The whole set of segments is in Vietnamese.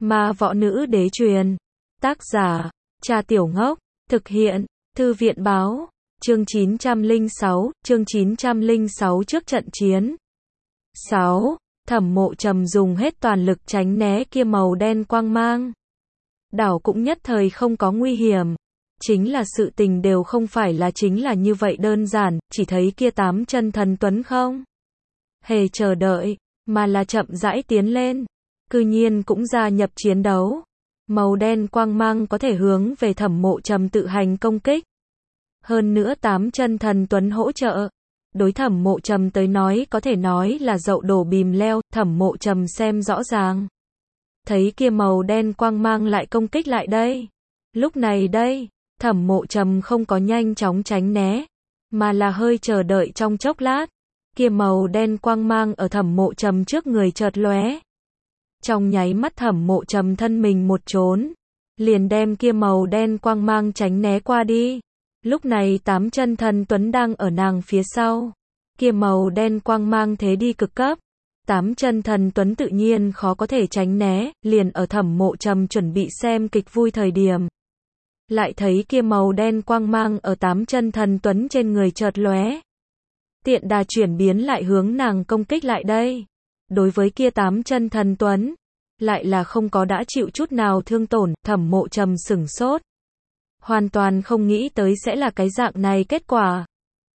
Ma võ nữ đế truyền. Tác giả, Cha Tiểu Ngốc. Thực hiện, Thư viện báo. Chương 906 trước trận chiến. 6. Thẩm Mộ Trầm dùng hết toàn lực tránh né kia màu đen quang mang. Đảo cũng nhất thời không có nguy hiểm. Chính là sự tình đều không phải là chính là như vậy đơn giản, chỉ thấy kia 8 chân thần tuấn không hề chờ đợi, mà là chậm rãi tiến lên. Cư nhiên cũng gia nhập chiến đấu. Màu đen quang mang có thể hướng về Thẩm Mộ Trầm tự hành công kích. Hơn nữa 8 chân thần tuấn hỗ trợ. Đối Thẩm Mộ Trầm tới nói có thể nói là dậu đổ bìm leo. Thẩm Mộ Trầm xem rõ ràng. Thấy kia màu đen quang mang lại công kích lại đây. Lúc này đây, Thẩm Mộ Trầm không có nhanh chóng tránh né, mà là hơi chờ đợi trong chốc lát. Kia màu đen quang mang ở Thẩm Mộ Trầm trước người chợt lóe. Trong nháy mắt Thẩm Mộ Trầm thân mình một trốn, liền đem kia màu đen quang mang tránh né qua đi. Lúc này 8 chân thần tuấn đang ở nàng phía sau. Kia màu đen quang mang thế đi cực cấp. 8 chân thần tuấn tự nhiên khó có thể tránh né, liền ở Thẩm Mộ Trầm chuẩn bị xem kịch vui thời điểm. Lại thấy kia màu đen quang mang ở 8 chân thần tuấn trên người chợt lóe. Tiện đà chuyển biến lại hướng nàng công kích lại đây. Đối với kia 8 chân thần tuấn, lại là không có đã chịu chút nào thương tổn. Thẩm Mộ Trầm sửng sốt. Hoàn toàn không nghĩ tới sẽ là cái dạng này kết quả.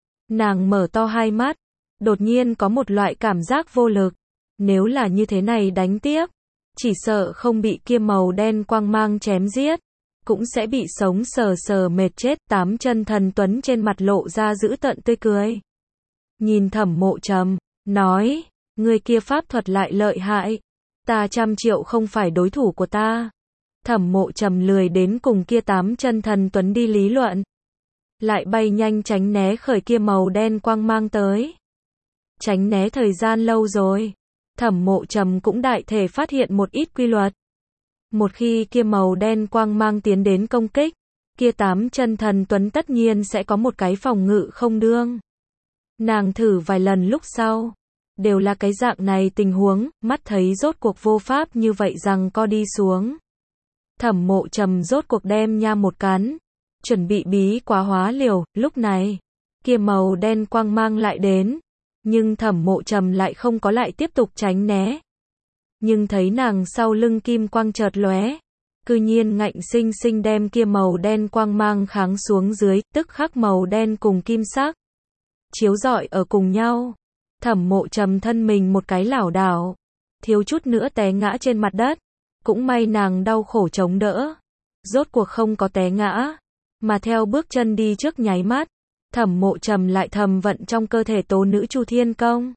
Nàng mở to hai mắt, đột nhiên có một loại cảm giác vô lực. Nếu là như thế này đánh tiếp, chỉ sợ không bị kia màu đen quang mang chém giết, cũng sẽ bị sống sờ sờ mệt chết. 8 chân thần tuấn trên mặt lộ ra dữ tợn tươi cười. Nhìn Thẩm Mộ Trầm, nói, người kia pháp thuật lại lợi hại, ta 100 triệu không phải đối thủ của ta. Thẩm Mộ Trầm lười đến cùng kia 8 chân thần tuấn đi lý luận, lại bay nhanh tránh né khởi kia màu đen quang mang tới. Tránh né thời gian lâu rồi, Thẩm Mộ Trầm cũng đại thể phát hiện một ít quy luật. Một khi kia màu đen quang mang tiến đến công kích, kia 8 chân thần tuấn tất nhiên sẽ có một cái phòng ngự không đương. Nàng thử vài lần lúc sau, đều là cái dạng này tình huống, mắt thấy rốt cuộc vô pháp như vậy rằng co đi xuống. Thẩm Mộ Trầm rốt cuộc đem nha một cắn, chuẩn bị bí quá hóa liều. Lúc này, kia màu đen quang mang lại đến, nhưng Thẩm Mộ Trầm lại không có lại tiếp tục tránh né. Nhưng thấy nàng sau lưng kim quang chợt lóe, cư nhiên ngạnh sinh sinh đem kia màu đen quang mang kháng xuống dưới, tức khắc màu đen cùng kim sắc chiếu rọi ở cùng nhau. Thẩm Mộ Trầm thân mình một cái lảo đảo, thiếu chút nữa té ngã trên mặt đất. Cũng may nàng đau khổ chống đỡ, rốt cuộc không có té ngã, mà theo bước chân đi trước nháy mắt, Thẩm Mộ Trầm lại thầm vận trong cơ thể tố nữ Chu Thiên Công,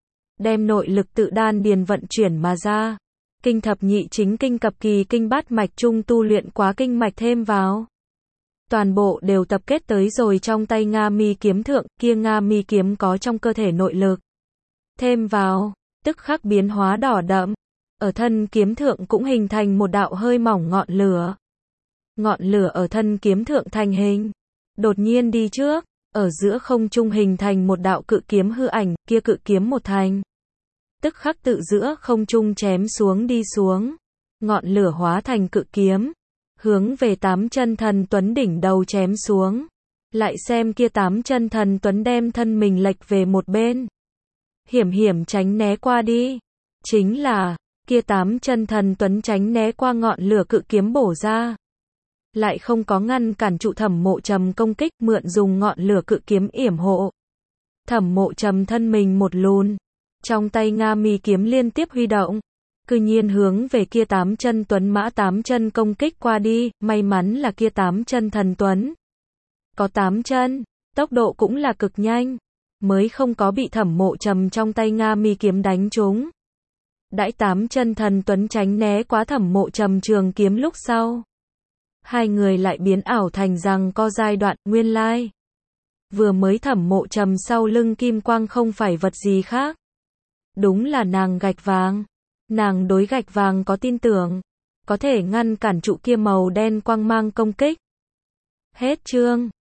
đem nội lực tự đan điền vận chuyển mà ra. Kinh thập nhị chính kinh cập kỳ kinh bát mạch trung tu luyện quá kinh mạch thêm vào, toàn bộ đều tập kết tới rồi trong tay Nga Mi kiếm thượng. Kia Nga Mi kiếm có trong cơ thể nội lực thêm vào, tức khắc biến hóa đỏ đậm. Ở thân kiếm thượng cũng hình thành một đạo hơi mỏng ngọn lửa. Ngọn lửa ở thân kiếm thượng thành hình, đột nhiên đi trước, ở giữa không trung hình thành một đạo cự kiếm hư ảnh. Kia cự kiếm một thành, tức khắc tự giữa không trung chém xuống đi xuống. Ngọn lửa hóa thành cự kiếm, hướng về 8 chân thần tuấn đỉnh đầu chém xuống. Lại xem kia 8 chân thần tuấn đem thân mình lệch về một bên, hiểm hiểm tránh né qua đi. Chính là kia 8 chân thần tuấn tránh né qua ngọn lửa cự kiếm bổ ra, lại không có ngăn cản trụ Thẩm Mộ Trầm công kích, mượn dùng ngọn lửa cự kiếm yểm hộ. Thẩm Mộ Trầm thân mình một lùn, trong tay Nga Mi kiếm liên tiếp huy động, cư nhiên hướng về kia 8 chân tuấn mã 8 chân công kích qua đi. May mắn là kia 8 chân thần tuấn có 8 chân, tốc độ cũng là cực nhanh, mới không có bị Thẩm Mộ Trầm trong tay Nga Mi kiếm đánh trúng. Đãi 8 chân thần tuấn tránh né quá Thẩm Mộ Trầm trường kiếm lúc sau, hai người lại biến ảo thành rằng co giai đoạn. Nguyên lai, vừa mới Thẩm Mộ Trầm sau lưng kim quang không phải vật gì khác, đúng là nàng gạch vàng. Nàng đối gạch vàng có tin tưởng, có thể ngăn cản trụ kia màu đen quang mang công kích. Hết chương.